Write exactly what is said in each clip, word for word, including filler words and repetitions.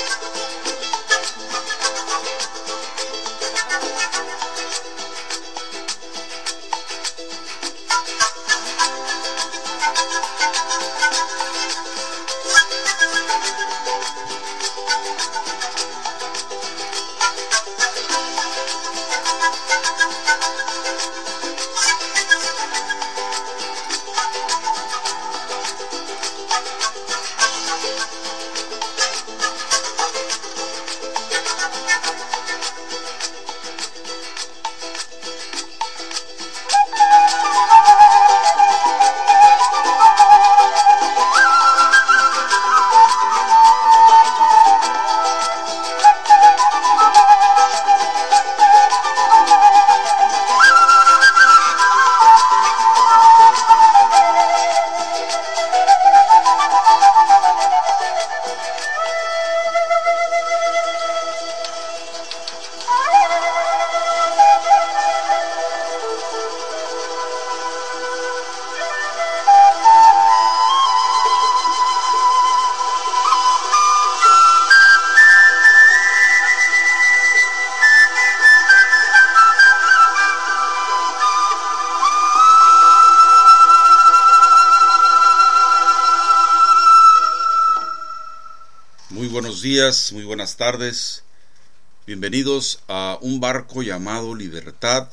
buenos días, muy buenas tardes. Bienvenidos a un barco llamado Libertad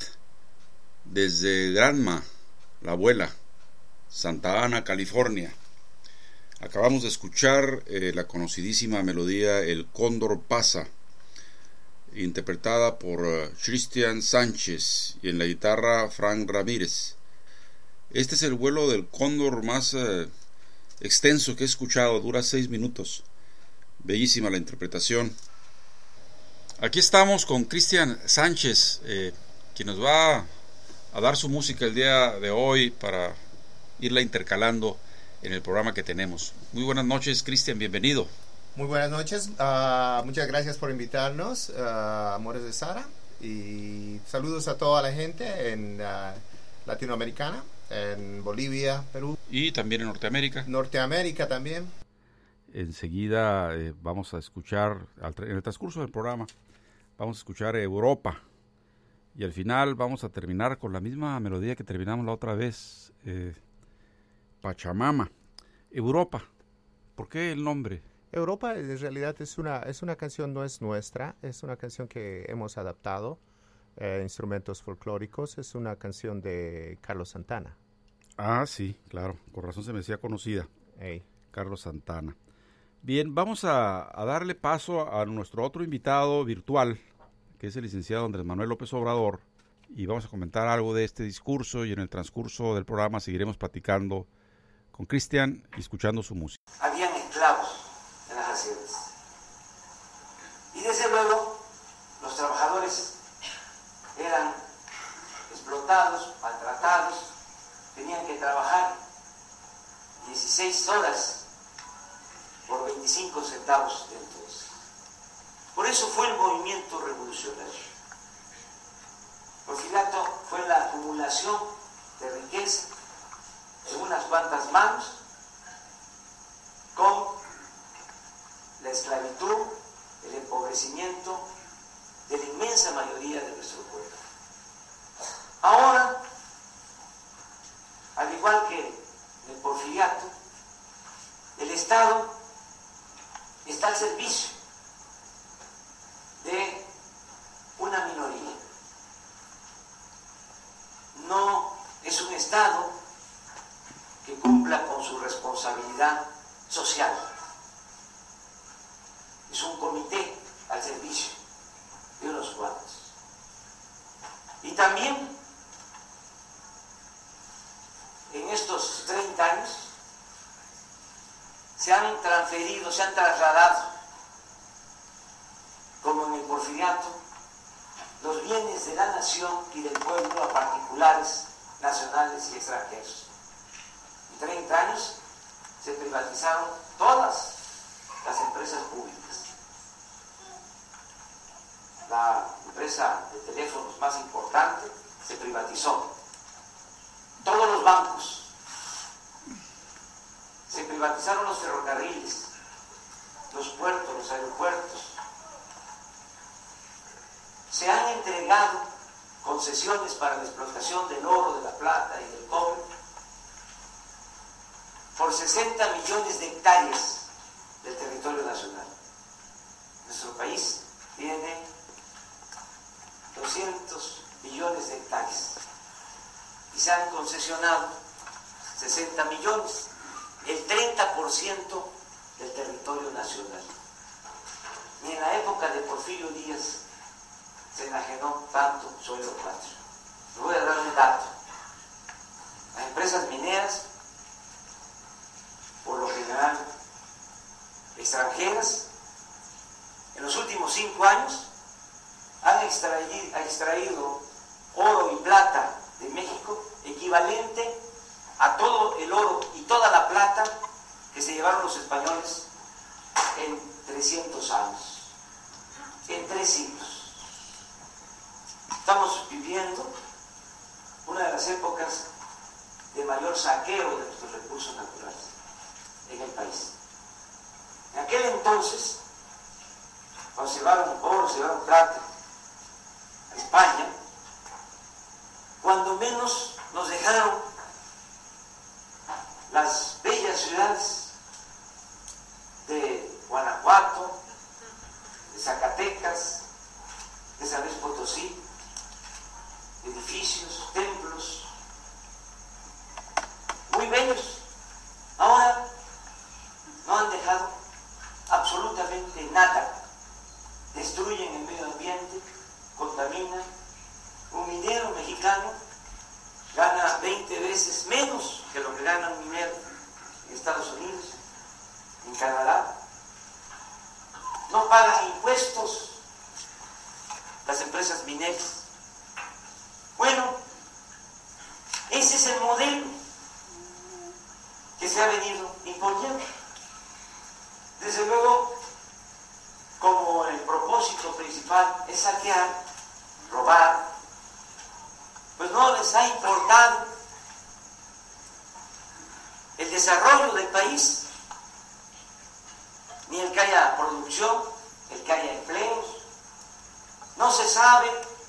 desde Granma, La Abuela, Santa Ana, California. Acabamos de escuchar eh, la conocidísima melodía El Cóndor Pasa, interpretada por uh, Cristian Sánchez y en la guitarra Frank Ramírez. Este es el vuelo del cóndor más uh, extenso que he escuchado, dura seis minutos. Bellísima la interpretación. Aquí estamos con Cristian Sánchez, eh, quien nos va a dar su música el día de hoy para irla intercalando en el programa que tenemos. Muy buenas noches, Cristian, bienvenido. Muy buenas noches, uh, muchas gracias por invitarnos, uh, Amores de Sara, y saludos a toda la gente en uh, Latinoamericana, en Bolivia, Perú. Y también en Norteamérica. Norteamérica también. Enseguida eh, vamos a escuchar, en el transcurso del programa, vamos a escuchar Europa. Y al final vamos a terminar con la misma melodía que terminamos la otra vez, eh, Pachamama. Europa, ¿por qué el nombre? Europa en realidad es una, es una canción, no es nuestra, es una canción que hemos adaptado, eh, instrumentos folclóricos, es una canción de Carlos Santana. Ah, sí, claro, con razón se me decía conocida, hey. Carlos Santana. Bien, vamos a, a darle paso a nuestro otro invitado virtual, que es el licenciado Andrés Manuel López Obrador, y vamos a comentar algo de este discurso, y en el transcurso del programa seguiremos platicando con Cristian y escuchando su música. Habían esclavos en las haciendas. Y desde luego, los trabajadores eran explotados, maltratados, tenían que trabajar dieciséis horas por veinticinco centavos de entonces. Por eso fue el movimiento revolucionario. Porfiriato fue la acumulación de riqueza en unas cuantas manos con la esclavitud, el empobrecimiento de la inmensa mayoría de nuestro pueblo. Ahora, al igual que en el porfiriato, el Estado está al servicio de una minoría. No es un Estado que cumpla con su responsabilidad social. Es un comité al servicio de unos cuantos. Y también, en estos treinta años, se han transferido, se han trasladado, como en el porfiriato, los bienes de la nación y del pueblo a particulares, nacionales y extranjeros. En treinta años se privatizaron todas las empresas públicas. La empresa de teléfonos más importante se privatizó. Todos los bancos. Se privatizaron los ferrocarriles. los puertos, los aeropuertos. Se han entregado concesiones para la explotación del oro, de la plata y del cobre por sesenta millones de hectáreas del territorio nacional. Nuestro país tiene doscientos millones de hectáreas y se han concesionado sesenta millones, el treinta por ciento del territorio nacional. Ni en la época de Porfirio Díaz se enajenó tanto suelo patrio. Les voy a dar un dato. Las empresas mineras, por lo general extranjeras, en los últimos cinco años han extraído, extraído oro y plata de México equivalente a todo el oro y toda la plata que se llevaron los españoles en trescientos años, en tres siglos. Estamos viviendo una de las épocas de mayor saqueo de nuestros recursos naturales en el país. En aquel entonces, cuando se llevaron oro, se llevaron plata a España, cuando menos nos dejaron las bellas ciudades de Guanajuato, de Zacatecas, de San Luis Potosí, edificios, templos, muy bellos. Ahora no han dejado absolutamente nada. Destruyen el medio ambiente, contaminan. Un minero mexicano gana veinte veces menos que lo que gana un minero en Estados Unidos, en Canadá. No pagan impuestos las empresas mineras. Bueno, ese es el modelo que se ha venido imponiendo. Desde luego, como el propósito principal es saquear, robar, pues no les ha importado el desarrollo del país, ni el que haya producción, el que haya empleos. No se sabe,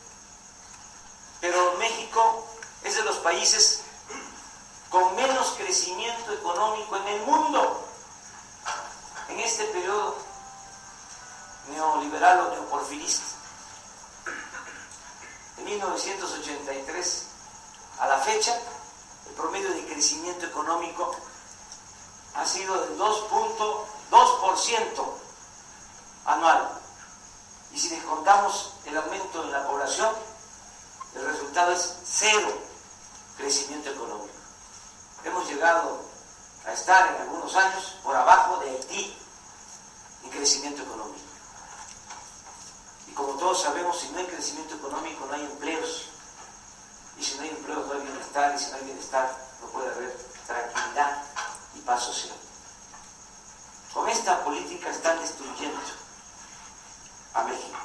pero México es de los países con menos crecimiento económico en el mundo en este periodo neoliberal o neoporfirista. De mil novecientos ochenta y tres a la fecha, el promedio de crecimiento económico ha sido del dos punto dos por ciento anual. Y si descontamos el aumento en la población, el resultado es cero crecimiento económico. Hemos llegado a estar en algunos años por abajo de Haití en crecimiento económico. Y como todos sabemos, si no hay crecimiento económico no hay empleos. Y si no hay empleos no hay bienestar, y si no hay bienestar no puede haber tranquilidad y paz social. Con esta política están destruyendo a México.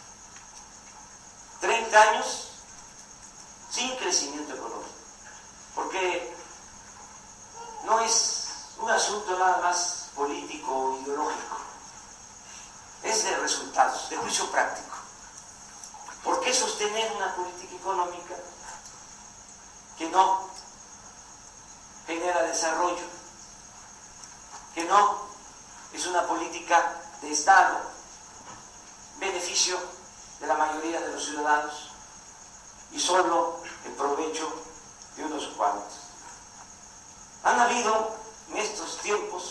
treinta años sin crecimiento económico. Porque no es un asunto nada más político o ideológico. Es de resultados, de juicio práctico. ¿Por qué sostener una política económica que no genera desarrollo, que no es una política de Estado, beneficio de la mayoría de los ciudadanos y solo en provecho de unos cuantos? Han habido en estos tiempos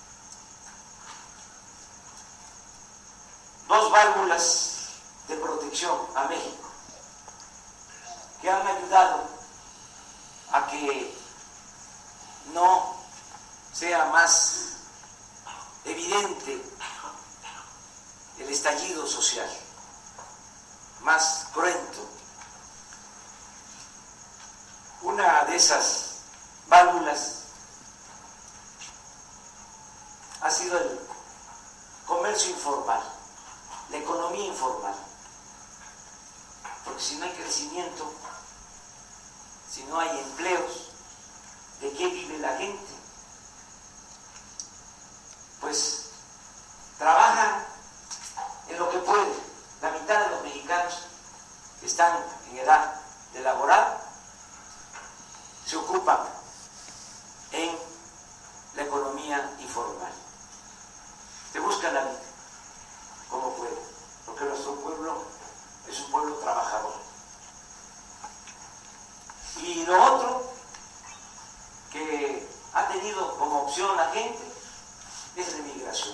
dos válvulas de protección a México que han ayudado a que no sea más evidente el estallido social, más cruento. Una de esas válvulas ha sido el comercio informal, la economía informal. Porque si no hay crecimiento, si no hay empleos, ¿de qué vive la gente? Pues busca la vida como puede, porque nuestro pueblo es un pueblo trabajador. Y lo otro que ha tenido como opción la gente es la inmigración.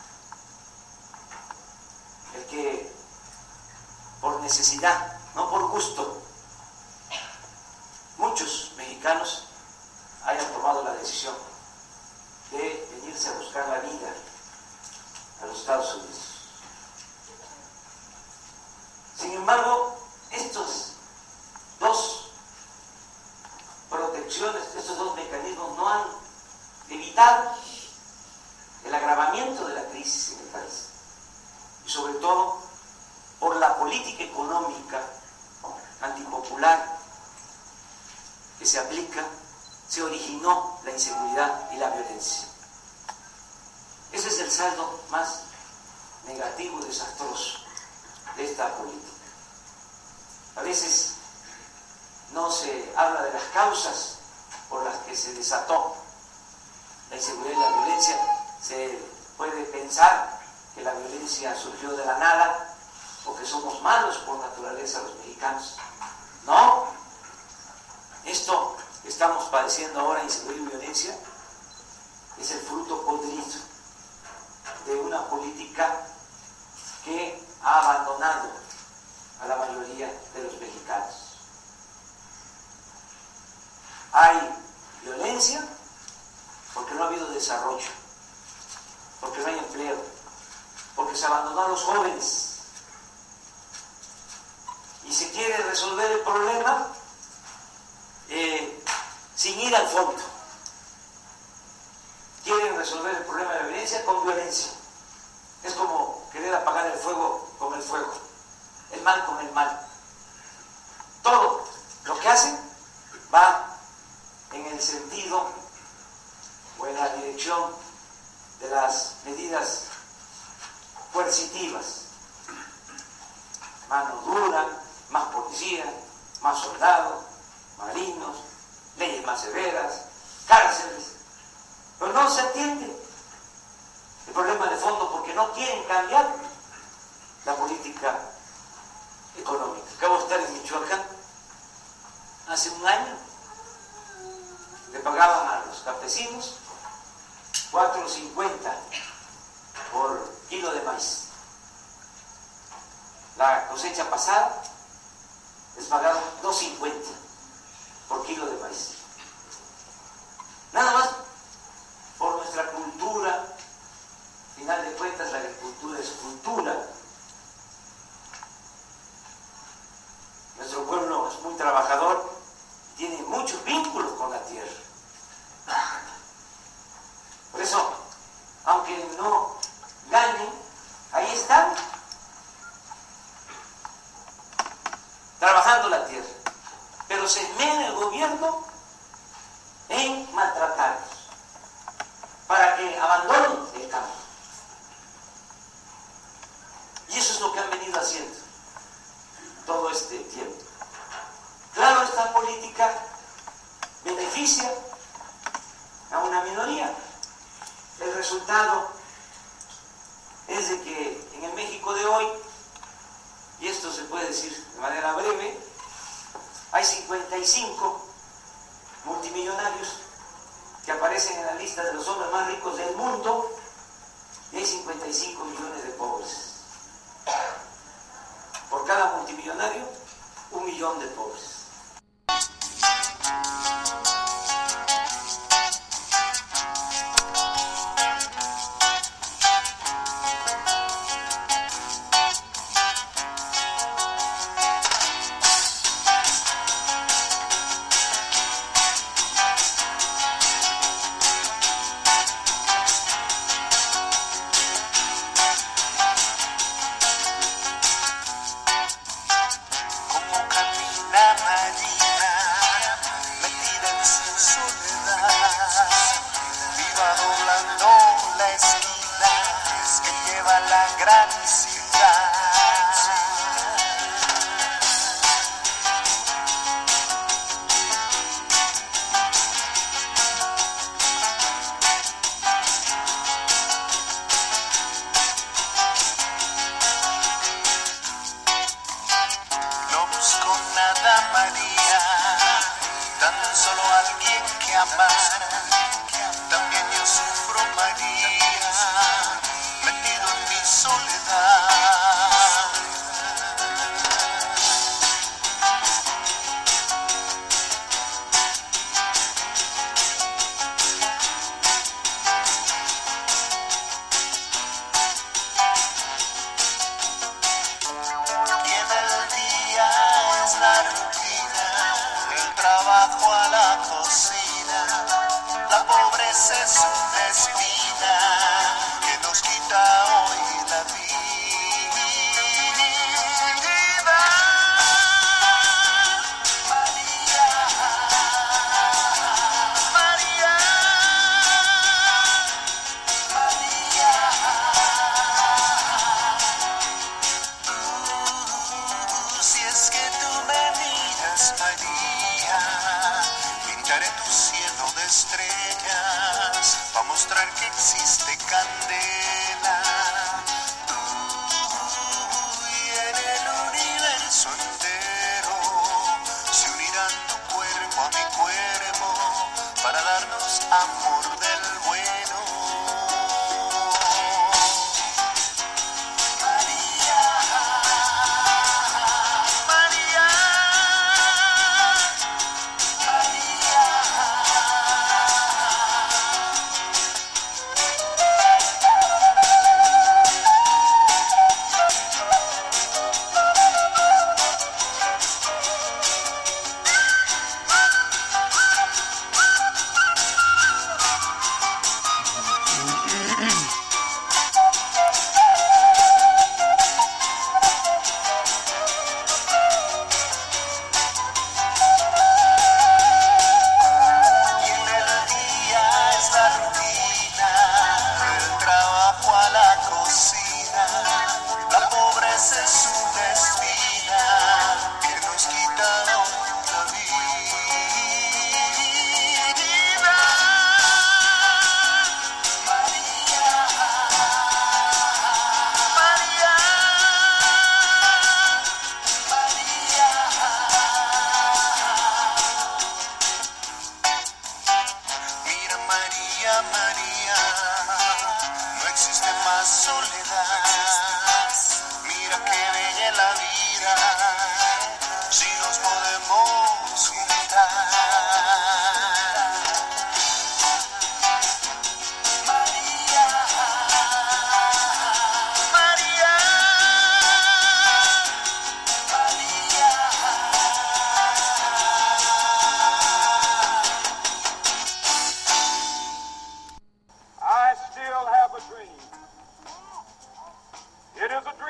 El que por necesidad, no por gusto, muchos mexicanos hayan tomado la decisión de venirse a buscar la vida a los Estados Unidos. Sin embargo, estos dos protecciones, estos dos mecanismos no han evitado el agravamiento de la crisis en el país. Y sobre todo por la política económica antipopular que se aplica, se originó la inseguridad y la violencia. Ese es el saldo más negativo y desastroso de esta política. A veces no se habla de las causas por las que se desató la inseguridad y la violencia. Se puede pensar que la violencia surgió de la nada o que somos malos por naturaleza los mexicanos. No, esto que estamos padeciendo ahora, inseguridad y violencia, es el fruto podrido de una política que ha abandonado a la mayoría de los mexicanos. Hay violencia porque no ha habido desarrollo, porque no hay empleo, porque se abandonó a los jóvenes. Y se quiere resolver el problema eh, sin ir al fondo. Quieren resolver el problema de la violencia con violencia. Es como querer apagar el fuego con el fuego, el mal con el mal. Todo lo que hacen va en el sentido o en la dirección de las medidas coercitivas. Mano dura, más policía, más soldados, marinos, leyes más severas, cárceles. Pero no se atiende el problema de fondo porque no quieren cambiar la política económica. Acabo de estar en Michoacán hace un año. Le pagaban a los campesinos cuatro cincuenta por kilo de maíz. La cosecha pasada les pagaron dos cincuenta por kilo de maíz. Nada más por nuestra cultura. Al final de cuentas, la agricultura es cultura. Nuestro pueblo es muy trabajador, tiene muchos vínculos con la tierra. Por eso, aunque no ganen, ahí están, trabajando la tierra. Pero se esmera el gobierno en maltratarlos para que abandonen el campo. Y eso es lo que han venido haciendo todo este tiempo. Claro, esta política beneficia a una minoría. El resultado es de que en el México de hoy, y esto se puede decir de manera breve, hay cincuenta y cinco multimillonarios que aparecen en la lista de los hombres más ricos del mundo y hay cincuenta y cinco millones de pobres. Por cada multimillonario, un millón de pobres.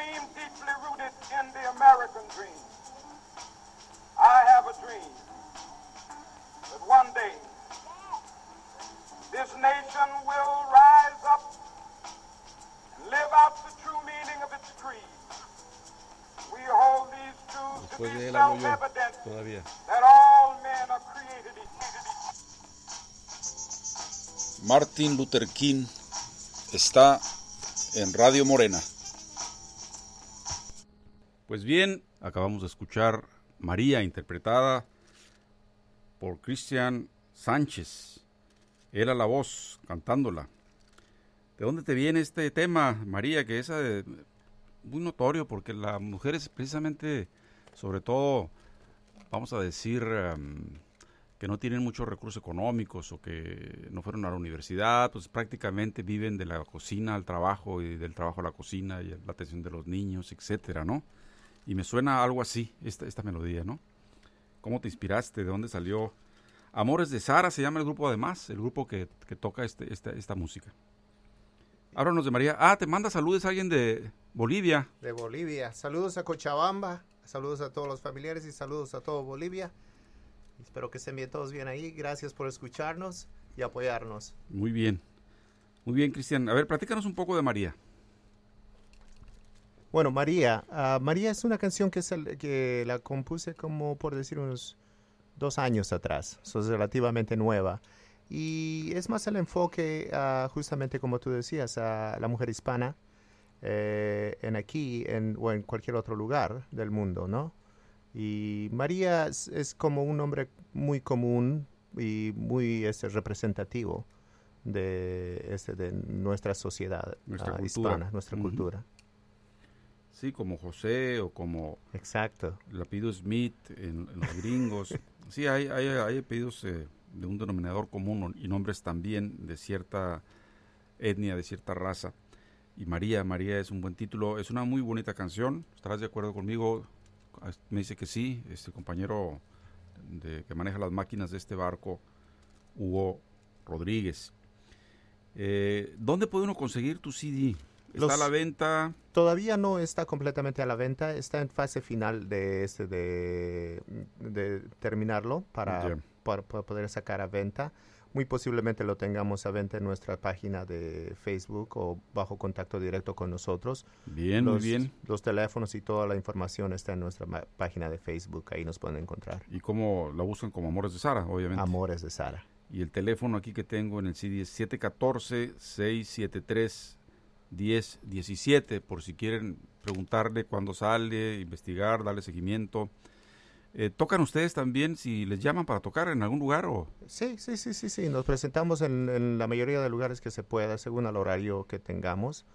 dream deeply rooted in the American dream. I have a dream that one day this nation will rise up and live out the true meaning of its creed. We hold these truths to be self-evident that all men are created equal. Martin Luther King está en Radio Morena. Pues bien, acabamos de escuchar María, interpretada por Cristian Sánchez. Era la voz, cantándola. ¿De dónde te viene este tema, María? Que es eh, muy notorio, porque las mujeres precisamente, sobre todo, vamos a decir, um, que no tienen muchos recursos económicos o que no fueron a la universidad, pues prácticamente viven de la cocina al trabajo y del trabajo a la cocina y la atención de los niños, etcétera, ¿no? Y me suena algo así, esta, esta melodía, ¿no? ¿Cómo te inspiraste? ¿De dónde salió? Amores de Sara se llama el grupo, además, el grupo que, que toca este, esta, esta música. Háblanos de María. Ah, te manda saludos a alguien de Bolivia. De Bolivia. Saludos a Cochabamba, saludos a todos los familiares y saludos a todo Bolivia. Espero que estén bien todos bien ahí. Gracias por escucharnos y apoyarnos. Muy bien. Muy bien, Cristian. A ver, platícanos un poco de María. Bueno, María. Uh, María es una canción que, sal, que la compuse como, por decir, unos dos años atrás. So, es relativamente nueva. Y es más el enfoque, uh, justamente como tú decías, a la mujer hispana eh, en aquí en, o en cualquier otro lugar del mundo, ¿no? Y María es, es como un nombre muy común y muy este, representativo de, este, de nuestra sociedad nuestra uh, hispana, nuestra uh-huh. cultura. Sí, como José o como... Exacto. El apellido Smith en, en los gringos. Sí, hay, hay, hay apellidos eh, de un denominador común y nombres también de cierta etnia, de cierta raza. Y María, María es un buen título. Es una muy bonita canción. ¿Estarás de acuerdo conmigo? Me dice que sí. Este compañero de, que maneja las máquinas de este barco, Hugo Rodríguez. Eh, ¿Dónde puede uno conseguir tu C D? ¿Está Los, a la venta? Todavía no está completamente a la venta. Está en fase final de este de, de terminarlo para, yeah. para, para poder sacar a venta. Muy posiblemente lo tengamos a venta en nuestra página de Facebook o bajo contacto directo con nosotros. Bien, los, muy bien. Los teléfonos y toda la información está en nuestra ma- página de Facebook. Ahí nos pueden encontrar. ¿Y cómo la buscan? Como Amores de Sara, obviamente. Amores de Sara. Y el teléfono aquí que tengo en el C D es siete uno cuatro, seis siete tres, uno cero uno siete, por si quieren preguntarle cuándo sale, investigar, darle seguimiento. Eh, ¿Tocan ustedes también si les llaman para tocar en algún lugar? O? Sí, sí, sí, sí, sí. Nos presentamos en, en la mayoría de lugares que se pueda, según el horario que tengamos.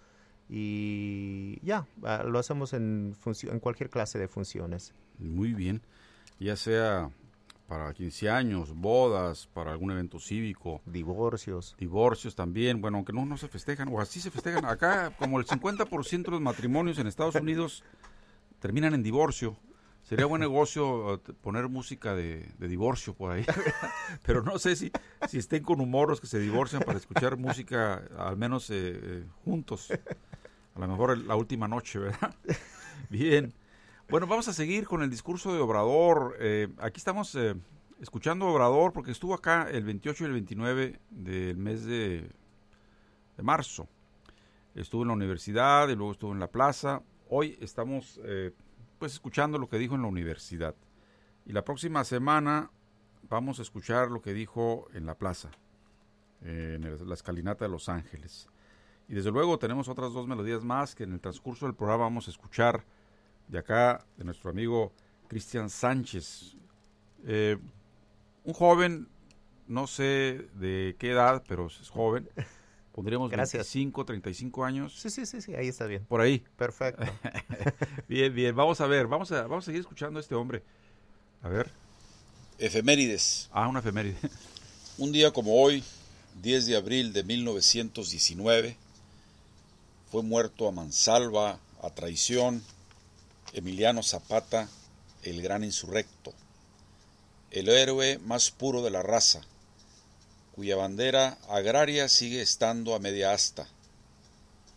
Y ya, uh, lo hacemos en, func- en cualquier clase de funciones. Muy bien. Ya sea para quince años, bodas, para algún evento cívico. Divorcios. Divorcios también. Bueno, aunque no, no se festejan, o así se festejan. Acá, como el cincuenta por ciento de los matrimonios en Estados Unidos terminan en divorcio. Sería buen negocio uh, poner música de, de divorcio por ahí. Pero no sé si, si estén con humor los que se divorcian para escuchar música, al menos eh, eh, juntos. A lo mejor la última noche, ¿verdad? Bien. Bueno, vamos a seguir con el discurso de Obrador. Eh, aquí estamos eh, escuchando a Obrador porque estuvo acá el veintiocho y el veintinueve del mes de, de marzo. Estuvo en la universidad y luego estuvo en la plaza. Hoy estamos... Eh, pues escuchando lo que dijo en la universidad. Y la próxima semana vamos a escuchar lo que dijo en la plaza, eh, en el, la escalinata de Los Ángeles. Y desde luego tenemos otras dos melodías más que en el transcurso del programa vamos a escuchar de acá, de nuestro amigo Cristian Sánchez. Eh, un joven, no sé de qué edad, pero es joven. Pondríamos Gracias. veinticinco, treinta y cinco años. Sí, sí, sí, sí, ahí está bien. Por ahí. Perfecto. Bien, bien, vamos a ver, vamos a, vamos a seguir escuchando a este hombre. A ver. Efemérides. Ah, una efeméride. Un día como hoy, diez de abril de mil novecientos diecinueve, fue muerto a mansalva, a traición, Emiliano Zapata, el gran insurrecto, el héroe más puro de la raza, cuya bandera agraria sigue estando a media asta.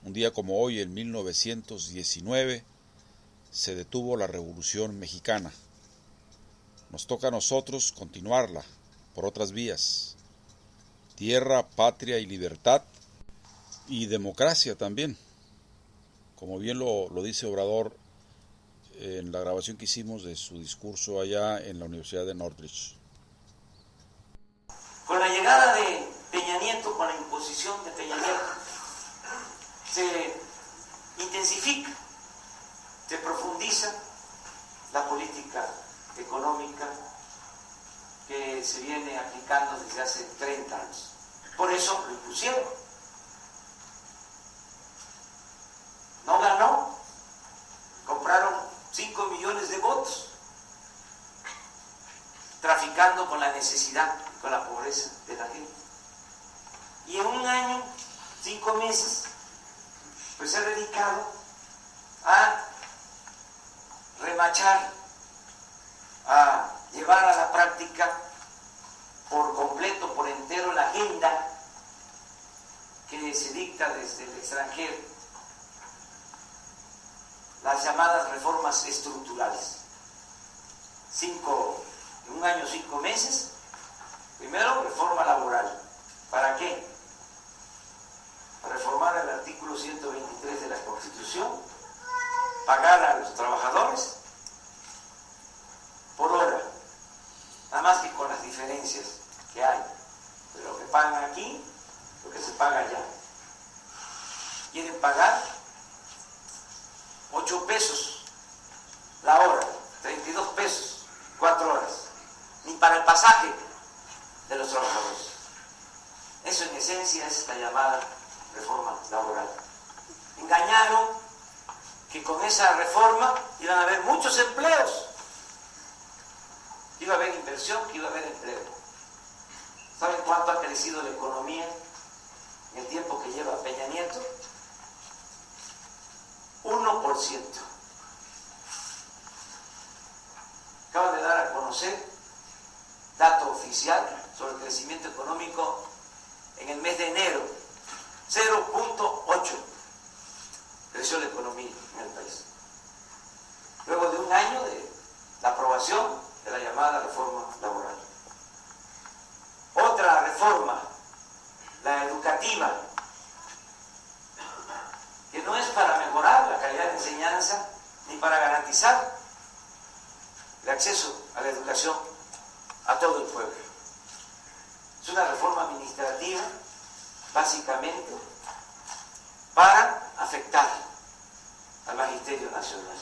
un día como hoy, en mil novecientos diecinueve, se detuvo la Revolución Mexicana. Nos toca a nosotros continuarla por otras vías. Tierra, patria y libertad, y democracia también. Como bien lo, lo dice Obrador en la grabación que hicimos de su discurso allá en la Universidad de Northridge. Con la llegada de Peña Nieto, con la imposición de Peña Nieto, se intensifica, se profundiza la política económica que se viene aplicando desde hace treinta años. Por eso lo impusieron. No ganó, compraron cinco millones de votos, traficando con la necesidad, con la pobreza de la gente. Y en un año, cinco meses, pues se ha dedicado a remachar, a llevar a la práctica por completo, por entero, la agenda que se dicta desde el extranjero, las llamadas reformas estructurales. Cinco, en un año, cinco meses. Primero, reforma laboral. ¿Para qué? Para reformar el artículo ciento veintitrés de la Constitución, pagar a los trabajadores por hora, nada más que con las diferencias que hay de lo que pagan aquí, lo que se paga allá. Quieren pagar ocho pesos la hora, treinta y dos pesos, cuatro horas, ni para el pasaje de los trabajadores. Eso en esencia es la llamada reforma laboral. Engañaron que con esa reforma iban a haber muchos empleos, iba a haber inversión, que iba a haber empleo. ¿Saben cuánto ha crecido la economía en el tiempo que lleva Peña Nieto? uno por ciento. Acaban de dar a conocer dato oficial sobre el crecimiento económico en el mes de enero. cero punto ocho creció la economía en el país. Luego de un año de la aprobación de la llamada reforma laboral. Otra reforma, la educativa, que no es para mejorar la calidad de enseñanza ni para garantizar el acceso a la educación a todo el pueblo. Es una reforma administrativa, básicamente, para afectar al Magisterio Nacional.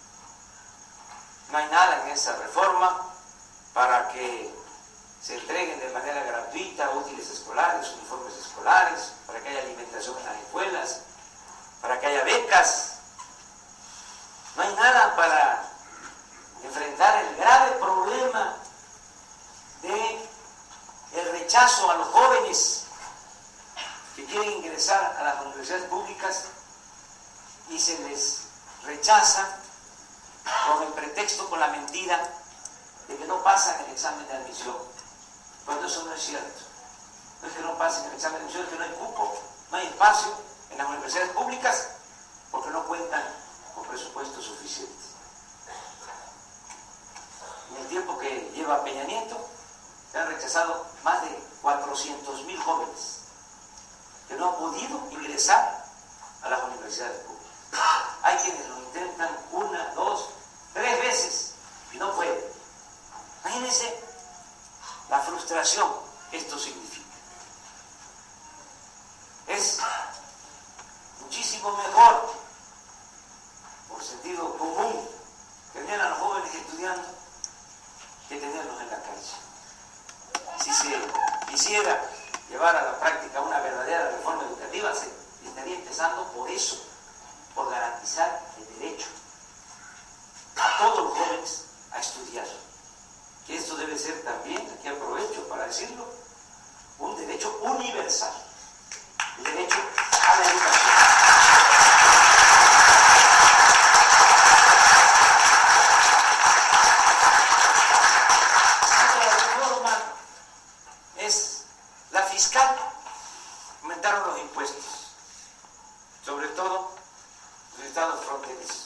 No hay nada en esa reforma para que se entreguen de manera gratuita útiles escolares, uniformes escolares, para que haya alimentación en las escuelas, para que haya becas. No hay nada para enfrentar el grave problema de el rechazo a los jóvenes que quieren ingresar a las universidades públicas y se les rechaza con el pretexto, con la mentira de que no pasan el examen de admisión, cuando eso no es cierto. No es que no pasen el examen de admisión, es que no hay cupo, no hay espacio en las universidades públicas porque no cuentan con presupuesto suficiente. En el tiempo que lleva Peña Nieto, se han rechazado más de cuatrocientos mil jóvenes que no han podido ingresar a las universidades públicas. Hay quienes lo intentan una, dos, tres veces y no pueden. Imagínense la frustración que esto significa. Es muchísimo mejor, por sentido común, tener a los jóvenes estudiando que tenerlos en la calle. Si se quisiera llevar a la práctica una verdadera reforma educativa, se estaría empezando por eso, por garantizar el derecho a todos los jóvenes a estudiar. Que esto debe ser también, aquí aprovecho para decirlo, un derecho universal, el derecho a la educación. Aumentaron los impuestos, sobre todo estados fronterizos.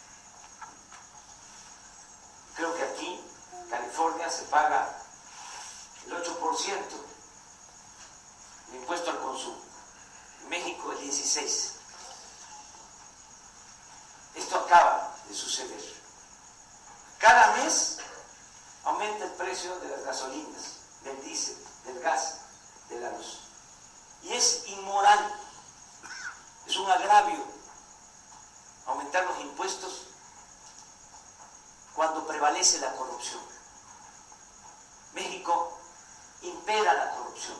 Creo que aquí, en California, se paga el ocho por ciento de impuesto al consumo. En México, el dieciséis por ciento. Esto acaba de suceder. Cada mes aumenta el precio de las gasolinas, del diésel, del gas, de la luz. Y es inmoral, es un agravio aumentar los impuestos cuando prevalece la corrupción. México impera la corrupción.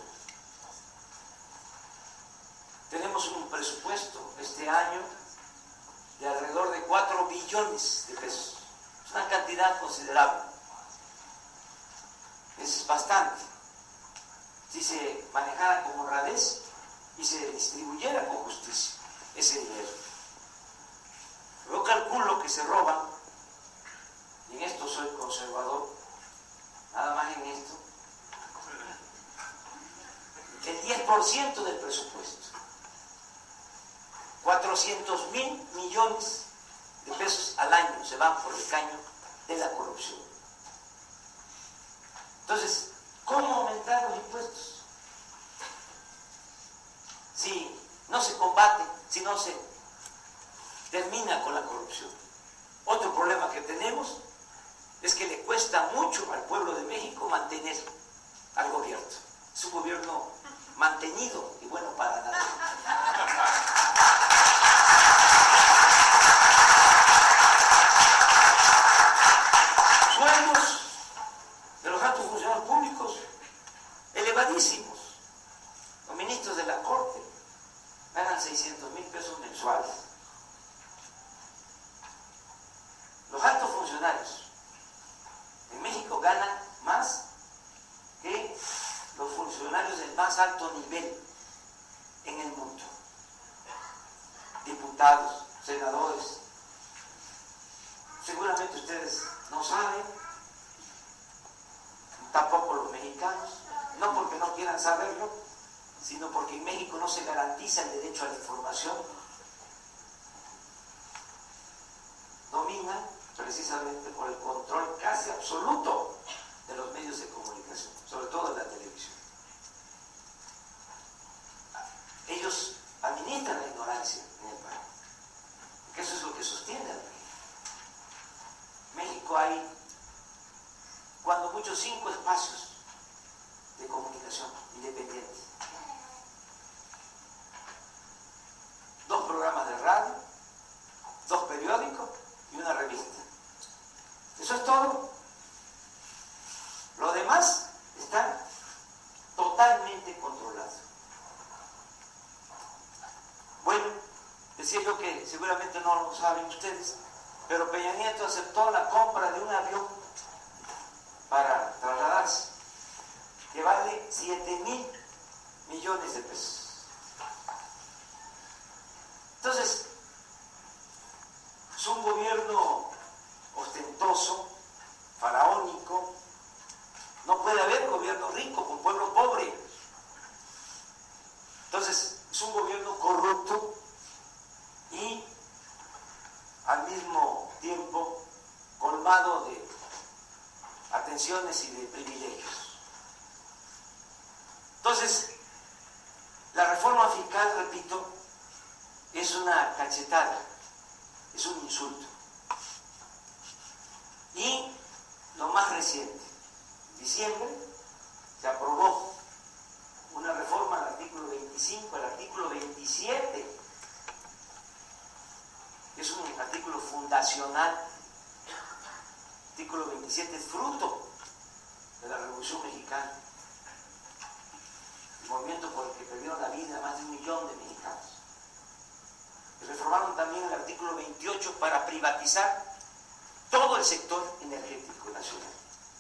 Tenemos un presupuesto este año de alrededor de cuatro billones de pesos. Es una cantidad considerable. Es bastante. Si se manejara con honradez y se distribuyera con justicia ese dinero. Yo calculo que se roban, y en esto soy conservador, nada más en esto, el diez por ciento del presupuesto. cuatrocientos mil millones de pesos al año se van por el caño de la corrupción. Entonces, ¿cómo aumentar los impuestos? Si no se combate, si no se termina con la corrupción. Otro problema que tenemos es que le cuesta mucho al pueblo de México mantener al gobierno. Es un gobierno mantenido y bueno para nada. Sueldos de los altos funcionarios públicos elevadísimos. Los ministros de la Corte ganan seiscientos mil pesos mensuales. Los altos funcionarios en México ganan más que los funcionarios del más alto nivel en el mundo. Diputados, senadores. Seguramente ustedes no saben, tampoco los mexicanos, no porque no quieran saberlo, sino porque en México no se garantiza el derecho a la información. Dominan precisamente por el control casi absoluto de los medios de comunicación, sobre todo de la televisión. Ellos administran la ignorancia en el país, porque eso es lo que sostiene al país. En México hay, cuando mucho, cinco espacios de comunicación independientes. Dos programas de radio, dos periódicos y una revista. Eso es todo. Lo demás está totalmente controlado. Bueno, decía yo que seguramente no lo saben ustedes, pero Peña Nieto aceptó la compra de un avión para trasladarse, que vale siete mil millones de pesos. Entonces, es un gobierno ostentoso, faraónico. No puede haber gobierno rico con pueblo pobre. Entonces, es un gobierno corrupto y al mismo tiempo colmado de atenciones y de privilegios. Entonces, la reforma fiscal, repito, es una cachetada, es un insulto. Y lo más reciente, en diciembre, se aprobó una reforma al artículo veinticinco, al artículo veintisiete, que es un artículo fundacional. El artículo veintisiete es fruto de la Revolución Mexicana, el movimiento por el que perdieron la vida más de un millón de mexicanos. Y reformaron también el artículo veintiocho para privatizar todo el sector energético nacional.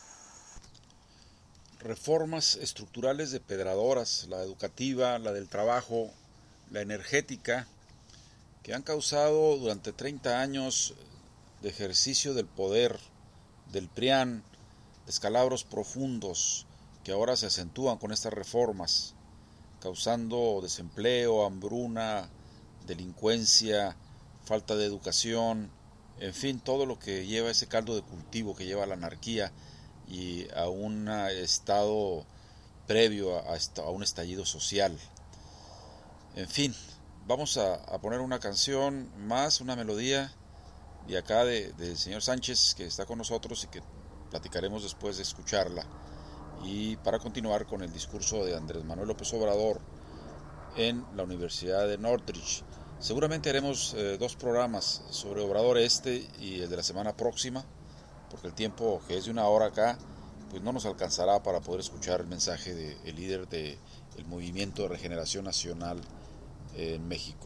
Reformas estructurales depedradoras, la educativa, la del trabajo, la energética, que han causado durante treinta años de ejercicio del poder del PRIAN descalabros profundos que ahora se acentúan con estas reformas, causando desempleo, hambruna, delincuencia, falta de educación, en fin, todo lo que lleva ese caldo de cultivo que lleva a la anarquía y a un estado previo a, a, a un estallido social. En fin, vamos a, a poner una canción más, una melodía de acá de, del señor Sánchez, que está con nosotros y que platicaremos después de escucharla, y para continuar con el discurso de Andrés Manuel López Obrador en la Universidad de Northridge. Seguramente haremos eh, dos programas sobre Obrador, este y el de la semana próxima, porque el tiempo, que es de una hora acá, pues no nos alcanzará para poder escuchar el mensaje del líder del Movimiento de Regeneración Nacional en México.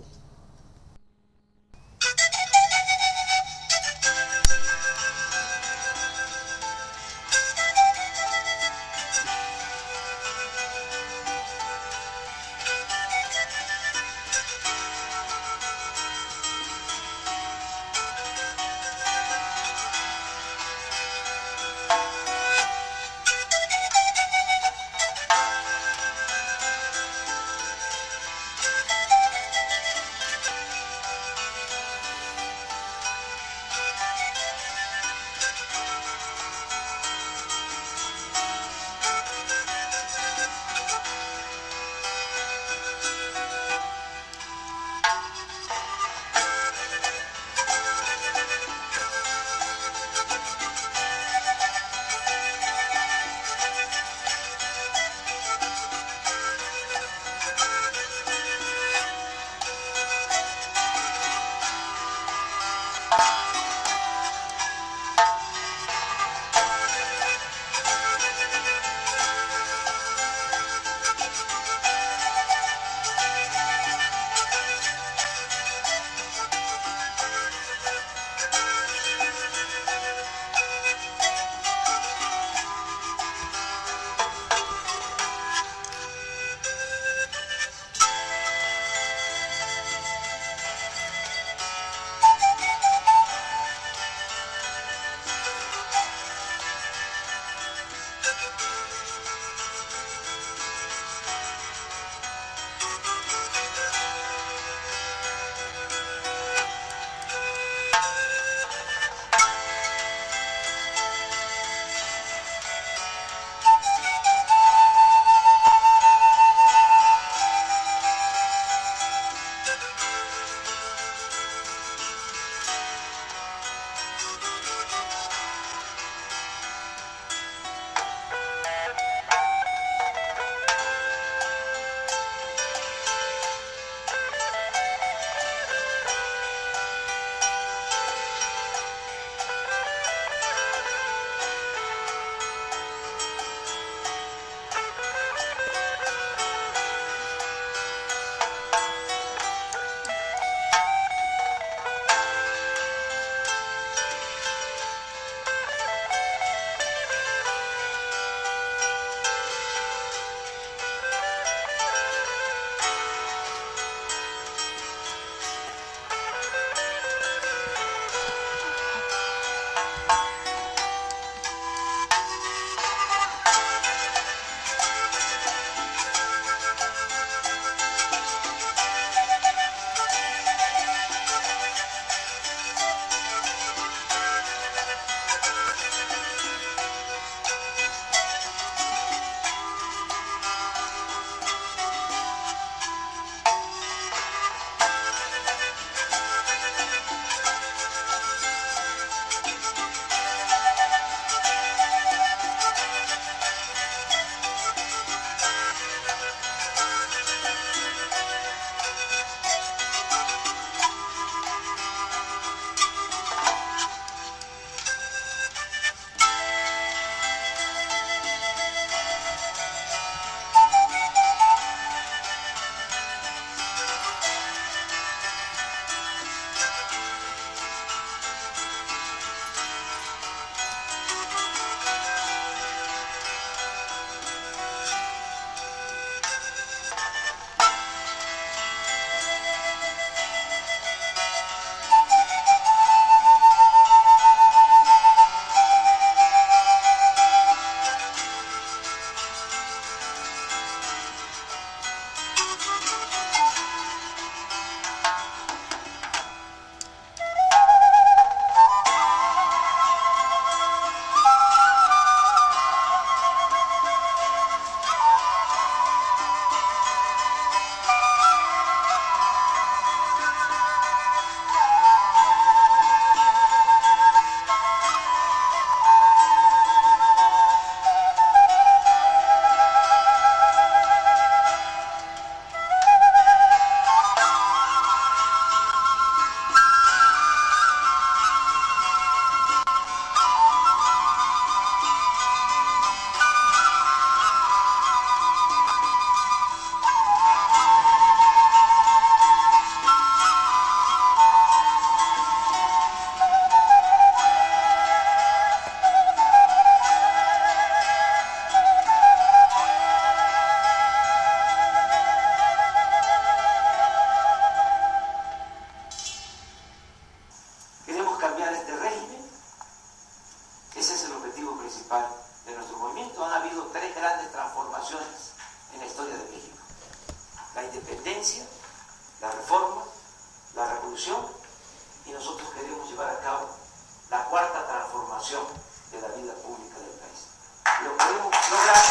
principal de nuestro movimiento. Han habido tres grandes transformaciones en la historia de México: la independencia, la reforma, la revolución, y nosotros queremos llevar a cabo la cuarta transformación de la vida pública del país. Y lo podemos lograr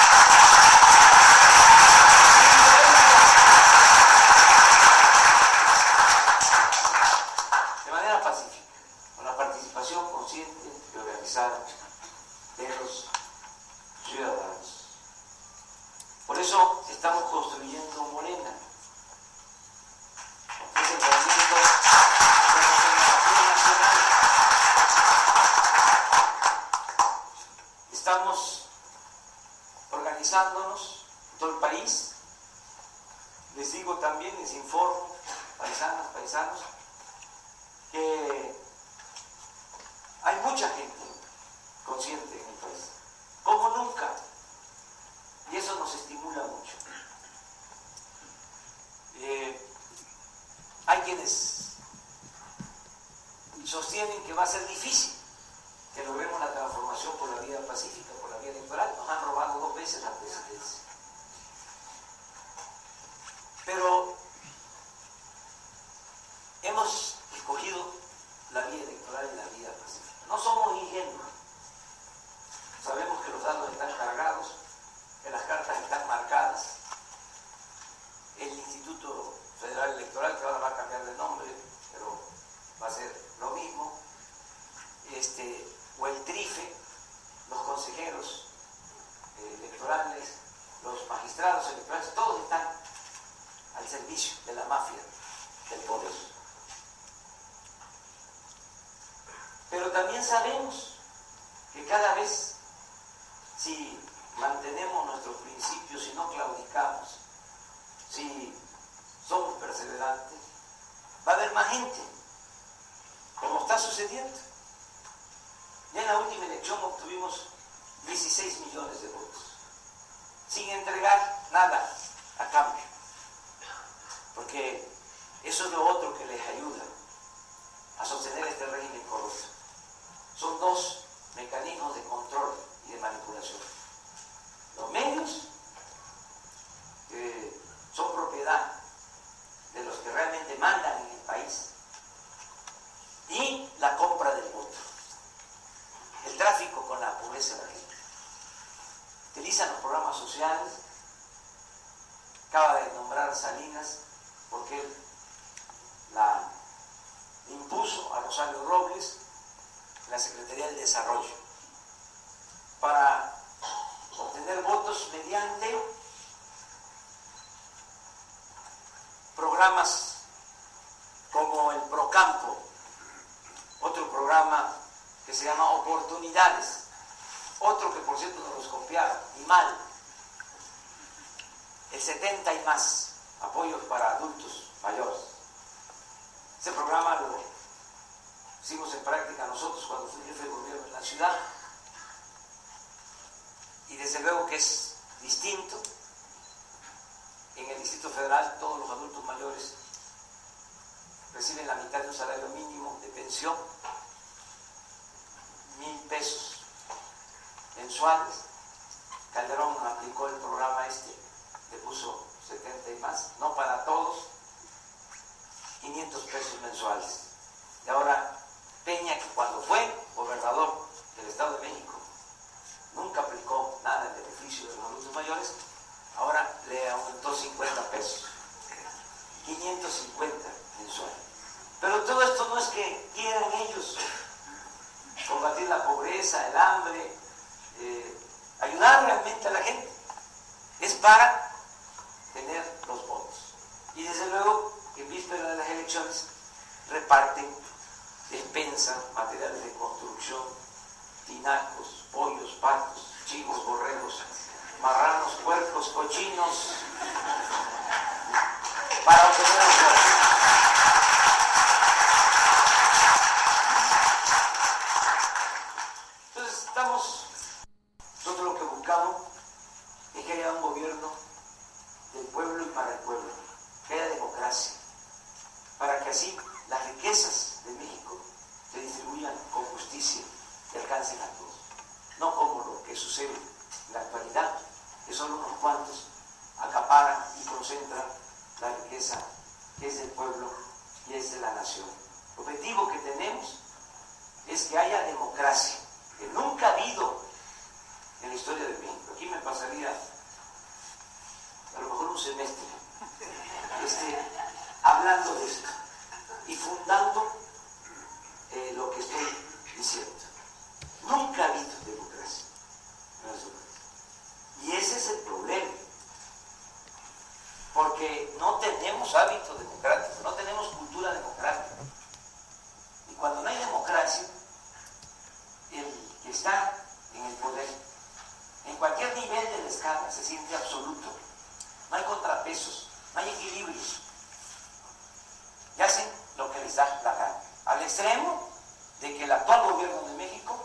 de manera pacífica, con la participación consciente y organizada de los ciudadanos. Por eso estamos construyendo Morena. Es el movimiento de regeneración nacional. Estamos organizándonos en todo el país. Les digo también, les informo, paisanas, paisanos, que hay mucha gente consciente en el país, como nunca, y eso nos estimula mucho. Eh, hay quienes sostienen que va a ser difícil que logremos la transformación por la vía pacífica, por la vía electoral. Nos han robado dos veces la presidencia. Pero hemos escogido la vía electoral y la vía pacífica. No somos ingenuos. Sabemos que los datos están cargados, que las cartas están marcadas. El Instituto Federal Electoral, que ahora va a cambiar de nombre, pero va a ser lo mismo, este, o el TRIFE, los consejeros eh, electorales, los magistrados electorales, todos están al servicio de la mafia del poder. Pero también sabemos que cada vez, si mantenemos nuestros principios, si no claudicamos, si somos perseverantes, va a haber más gente, como está sucediendo. Ya en la última elección obtuvimos dieciséis millones de votos, sin entregar nada a cambio, porque eso es lo otro que les ayuda a sostener este régimen corrupto. Son dos mecanismos de control y de manipulación: los medios, que son propiedad de los que realmente mandan en el país, y la compra del voto, el tráfico con la pobreza de la gente. Utilizan los programas sociales. Acaba de nombrar a Salinas porque él la impuso a Rosario Robles en la Secretaría del Desarrollo para obtener votos mediante programas como el Procampo, otro programa que se llama Oportunidades, otro que por cierto nos los copiaron, y mal, el setenta y más, apoyos para adultos mayores. Ese programa lo hicimos en práctica nosotros cuando fui jefe de gobierno en la ciudad, y desde luego que es distinto. En el Distrito Federal todos los adultos mayores reciben la mitad de un salario mínimo de pensión, mil pesos mensuales. Calderón aplicó el programa este, le puso setenta y más, no para todos, quinientos pesos mensuales. Y ahora Peña, que cuando fue gobernador del Estado de México nunca aplicó nada en beneficio de los adultos mayores, ahora le aumentó cincuenta pesos, quinientos cincuenta mensuales. Pero todo esto no es que quieran ellos combatir la pobreza, el hambre, eh, ayudar realmente a la gente, es para tener los votos. Y desde luego, en víspera de las elecciones, reparten despensa, materiales de construcción, tinacos, pollos, patos, chivos, borregos, marranos, puercos, cochinos, para obtener los votos. Entonces estamos, nosotros lo que buscamos es que haya un gobierno del pueblo y para el pueblo, que haya democracia, para que así las riquezas de México se distribuyan con justicia y alcancen a todos, no como sucede en la actualidad, que solo unos cuantos acaparan y concentran la riqueza que es del pueblo y es de la nación. El objetivo que tenemos es que haya democracia, que nunca ha habido en la historia de México. Aquí me pasaría a lo mejor un semestre este, hablando de esto y fundando eh, lo que estoy diciendo. Nunca ha habido democracia en nuestro país. Y ese es el problema. Porque no tenemos hábitos democráticos, no tenemos cultura democrática. Y cuando no hay democracia, el que está en el poder, en cualquier nivel de la escala, se siente absoluto. No hay contrapesos, no hay equilibrios. Y hacen lo que les da la gana. Al extremo de que el actual gobierno de México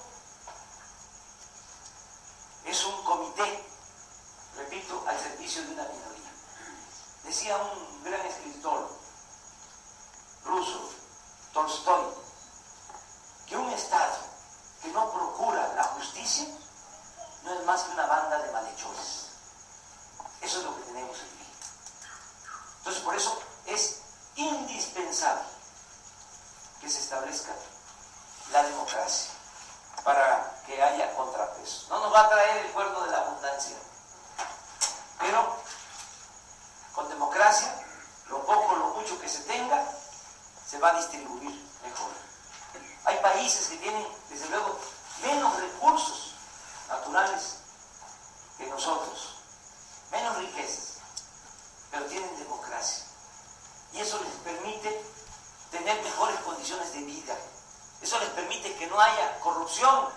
es un comité, repito, al servicio de una minoría. Decía un gran escritor ruso, Tolstoy, que un Estado que no procura la justicia no es más que una banda de malhechores. Eso es lo que tenemos en México. Entonces, por eso es indispensable que se establezca la democracia para que haya contrapesos. No nos va a traer el cuerno de la abundancia, pero con democracia, lo poco o lo mucho que se tenga, se va a distribuir mejor. Hay países que tienen, desde luego, menos recursos naturales que nosotros, menos riquezas, pero tienen democracia. Y eso les permite tener mejores condiciones de vida. Eso les permite que no haya corrupción.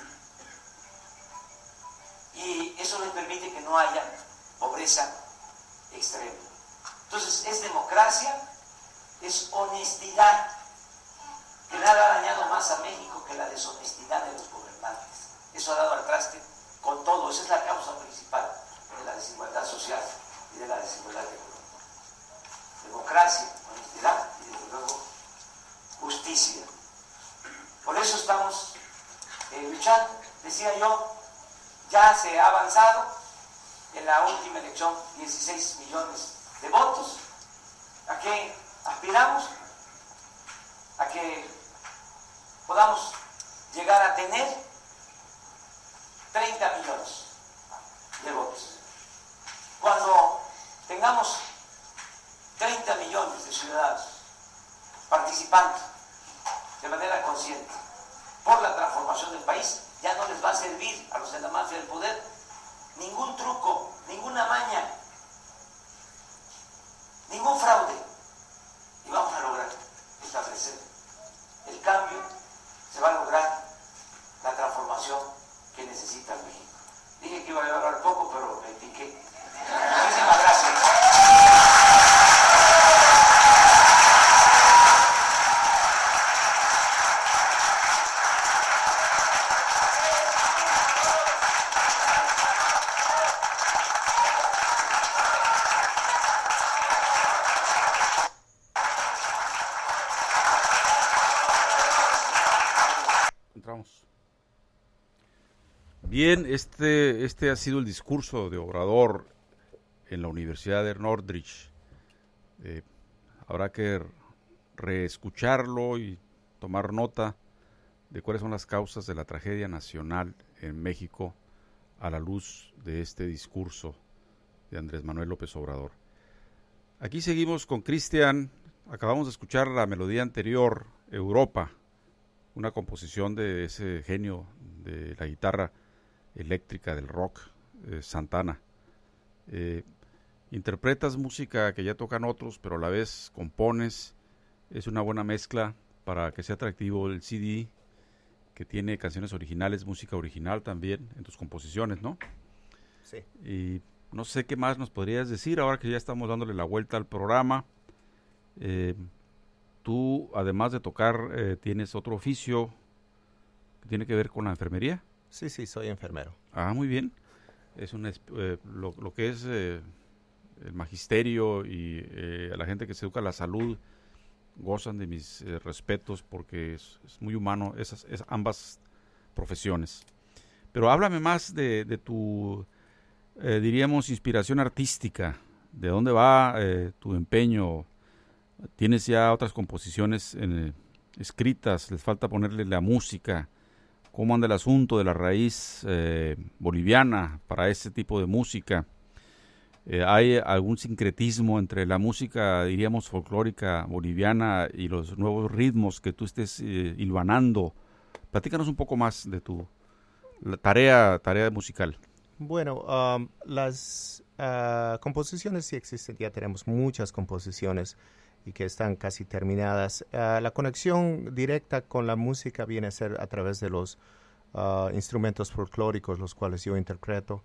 Y eso les permite que no haya pobreza extrema. Entonces, es democracia, es honestidad, que nada ha dañado más a México que la deshonestidad de los gobernantes. Eso ha dado al traste con todo. Esa es la causa principal de la desigualdad social y de la desigualdad económica. Democracia, honestidad y desde luego justicia. Por eso estamos eh, luchando. Decía yo, ya se ha avanzado en la última elección dieciséis millones de votos. ¿A qué aspiramos? A que podamos llegar a tener treinta millones de votos. Cuando tengamos treinta millones de ciudadanos participando de manera consciente por la transformación del país, ya no les va a servir a los de la mafia del poder ningún truco, ninguna maña, ningún fraude, y vamos a lograr establecer el cambio. Se va a lograr la transformación que necesita México. Dije que iba a hablar poco, pero me piqué. Muchísimas gracias. Bien, este, este ha sido el discurso de Obrador en la Universidad de Northridge. Eh, habrá que reescucharlo y tomar nota de cuáles son las causas de la tragedia nacional en México a la luz de este discurso de Andrés Manuel López Obrador. Aquí seguimos con Cristian. Acabamos de escuchar la melodía anterior, Europa, una composición de ese genio de la guitarra eléctrica del rock, eh, Santana. Eh, interpretas música que ya tocan otros, pero a la vez compones. Es una buena mezcla para que sea atractivo el C D, que tiene canciones originales, música original también en tus composiciones, ¿no? Sí. Y no sé qué más nos podrías decir ahora que ya estamos dándole la vuelta al programa. Eh, tú, además de tocar, eh, tienes otro oficio que tiene que ver con la enfermería. Sí, sí, soy enfermero. Ah, muy bien. Es un, eh, lo, lo que es eh, el magisterio y eh, a la gente que se educa a la salud gozan de mis eh, respetos porque es, es muy humano esas, esas ambas profesiones. Pero háblame más de, de tu, eh, diríamos, inspiración artística. ¿De dónde va eh, tu empeño? ¿Tienes ya otras composiciones eh, escritas? ¿Les falta ponerle la música? ¿Cómo anda el asunto de la raíz eh, boliviana para ese tipo de música? Eh, ¿Hay algún sincretismo entre la música, diríamos, folclórica boliviana y los nuevos ritmos que tú estés eh, hilvanando? Platícanos un poco más de tu la tarea, tarea musical. Bueno, um, las uh, composiciones sí existen, ya tenemos muchas composiciones y que están casi terminadas. Uh, la conexión directa con la música viene a ser a través de los uh, instrumentos folclóricos, los cuales yo interpreto,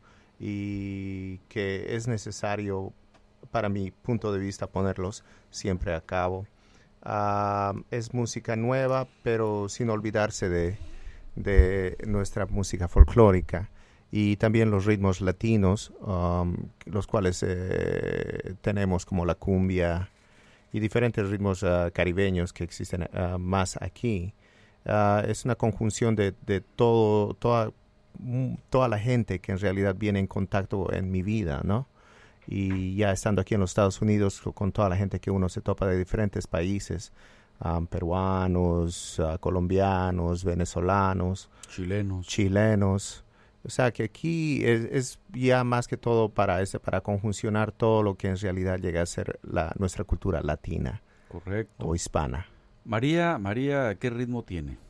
y que es necesario, para mi punto de vista, ponerlos siempre a cabo. Uh, es música nueva, pero sin olvidarse de, de nuestra música folclórica. Y también los ritmos latinos, um, los cuales eh, tenemos como la cumbia y diferentes ritmos uh, caribeños que existen uh, más aquí. Uh, es una conjunción de, de todo, toda, toda la gente que en realidad viene en contacto en mi vida, ¿no? Y ya estando aquí en los Estados Unidos con toda la gente que uno se topa de diferentes países, um, peruanos, uh, colombianos, venezolanos, chilenos, chilenos. O sea que aquí es, es ya más que todo para ese, para conjuncionar todo lo que en realidad llega a ser la, nuestra cultura latina. Correcto. O hispana. María, María, ¿qué ritmo tiene?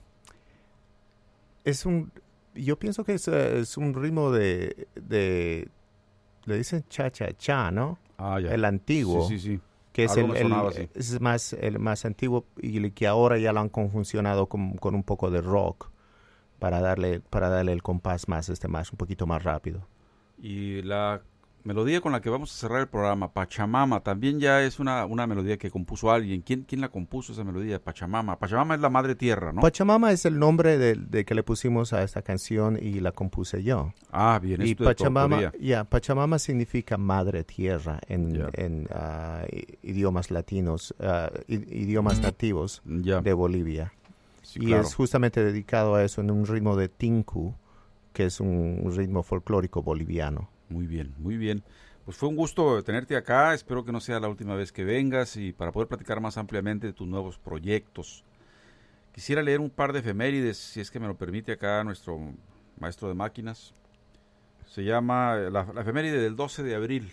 Es un, yo pienso que es, es un ritmo de, de, le dicen cha-cha-cha, ¿no? Ah, ya. El antiguo. Sí, sí, sí. Que es el, el, así. es más, el más antiguo y que ahora ya lo han conjuncionado con, con un poco de rock. Para darle, para darle el compás más, este más, un poquito más rápido. Y la melodía con la que vamos a cerrar el programa, Pachamama, también ya es una, una melodía que compuso alguien. ¿Quién, ¿Quién la compuso esa melodía, Pachamama? Pachamama es la madre tierra, ¿no? Pachamama es el nombre de, de que le pusimos a esta canción y la compuse yo. Ah, bien, y esto Pachamama, ya, yeah, Pachamama significa madre tierra en, yeah. en uh, idiomas latinos, uh, idiomas nativos yeah. de Bolivia. Sí, y claro. es justamente dedicado a eso en un ritmo de tinku, que es un, un ritmo folclórico boliviano. Muy bien, muy bien. Pues fue un gusto tenerte acá. Espero que no sea la última vez que vengas y para poder platicar más ampliamente de tus nuevos proyectos. Quisiera leer un par de efemérides, si es que me lo permite acá nuestro maestro de máquinas. Se llama, la, la efeméride del doce de abril.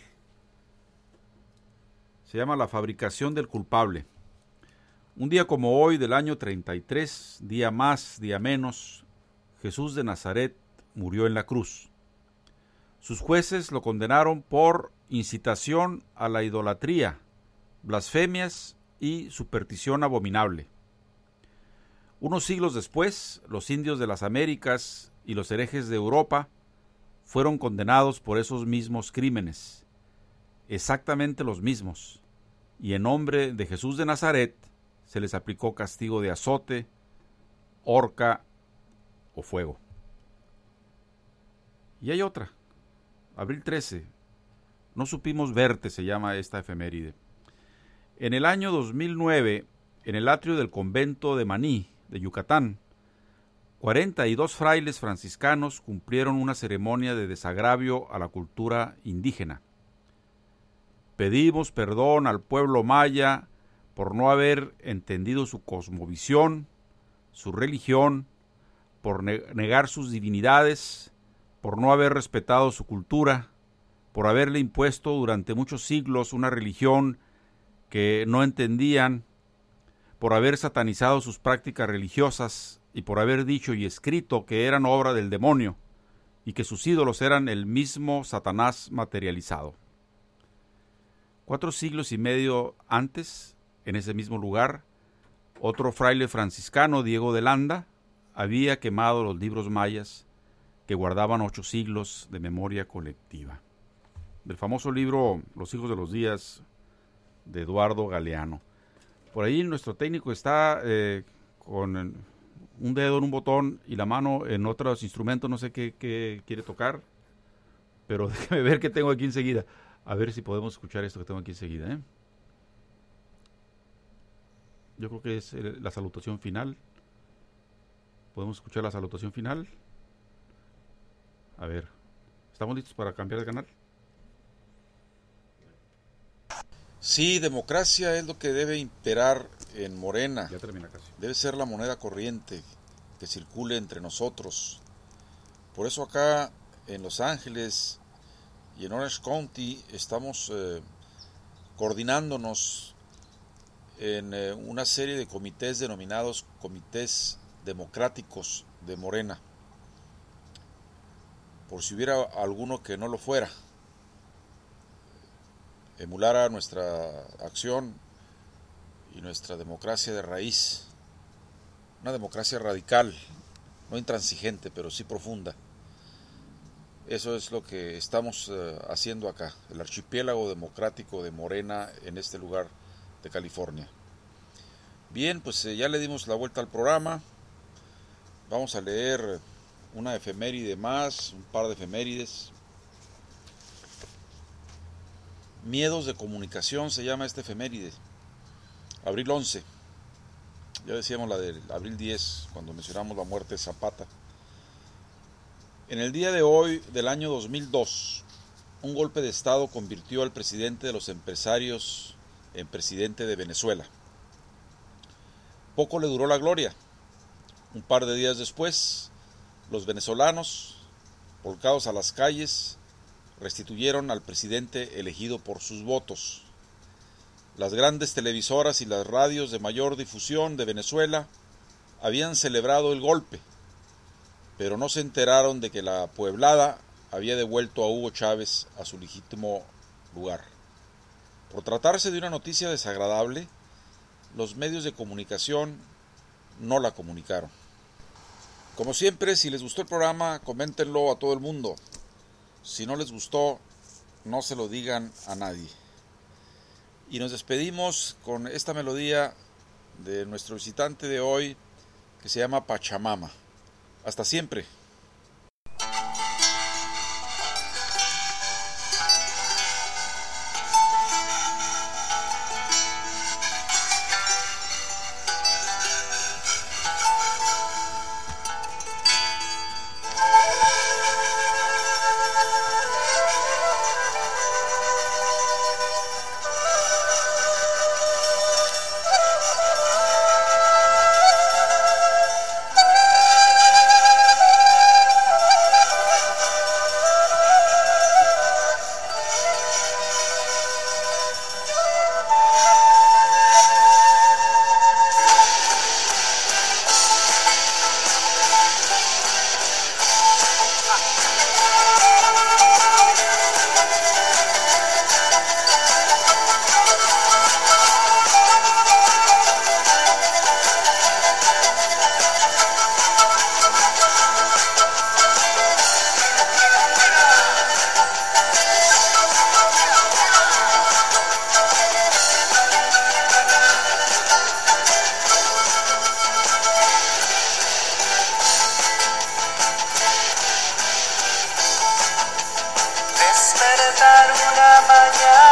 Se llama La fabricación del culpable. Un día como hoy del año treinta y tres, día más, día menos, Jesús de Nazaret murió en la cruz. Sus jueces lo condenaron por incitación a la idolatría, blasfemias y superstición abominable. Unos siglos después, los indios de las Américas y los herejes de Europa fueron condenados por esos mismos crímenes, exactamente los mismos, y en nombre de Jesús de Nazaret, se les aplicó castigo de azote, horca o fuego. Y hay otra, abril trece, no supimos verte, se llama esta efeméride. En el año dos mil nueve, en el atrio del convento de Maní, de Yucatán, cuarenta y dos frailes franciscanos cumplieron una ceremonia de desagravio a la cultura indígena. Pedimos perdón al pueblo maya por no haber entendido su cosmovisión, su religión, por negar sus divinidades, por no haber respetado su cultura, por haberle impuesto durante muchos siglos una religión que no entendían, por haber satanizado sus prácticas religiosas y por haber dicho y escrito que eran obra del demonio y que sus ídolos eran el mismo Satanás materializado. Cuatro siglos y medio antes, en ese mismo lugar, otro fraile franciscano, Diego de Landa, había quemado los libros mayas que guardaban ocho siglos de memoria colectiva. Del famoso libro Los hijos de los días, de Eduardo Galeano. Por ahí nuestro técnico está eh, con un dedo en un botón y la mano en otros instrumentos, no sé qué, qué quiere tocar, pero déjame ver qué tengo aquí enseguida. A ver si podemos escuchar esto que tengo aquí enseguida, ¿eh? Yo creo que es el, la salutación final. ¿Podemos escuchar la salutación final? A ver, ¿estamos listos para cambiar de canal? Sí, democracia es lo que debe imperar en Morena. Ya termina casi. Debe ser la moneda corriente que circule entre nosotros. Por eso acá en Los Ángeles y en Orange County estamos eh, coordinándonos en eh, una serie de comités denominados comités democráticos de Morena, por si hubiera alguno que no lo fuera, emulara nuestra acción y nuestra democracia de raíz, una democracia radical, no intransigente, pero sí profunda. Eso es lo que estamos uh, haciendo acá, el archipiélago democrático de Morena en este lugar de California. Bien, pues eh, ya le dimos la vuelta al programa. Vamos a leer una efeméride más, un par de efemérides. Miedos de comunicación se llama esta efeméride. Abril once. Ya decíamos la del abril diez, cuando mencionamos la muerte de Zapata. En el día de hoy del año dos mil dos, un golpe de Estado convirtió al presidente de los empresarios en presidente de Venezuela. Poco le duró la gloria. Un par de días después, los venezolanos, volcados a las calles, restituyeron al presidente elegido por sus votos. Las grandes televisoras y las radios de mayor difusión de Venezuela habían celebrado el golpe, pero no se enteraron de que la pueblada había devuelto a Hugo Chávez a su legítimo lugar. Por tratarse de una noticia desagradable, los medios de comunicación no la comunicaron. Como siempre, si les gustó el programa, coméntenlo a todo el mundo. Si no les gustó, no se lo digan a nadie. Y nos despedimos con esta melodía de nuestro visitante de hoy, que se llama Pachamama. Hasta siempre. Despertar una mañana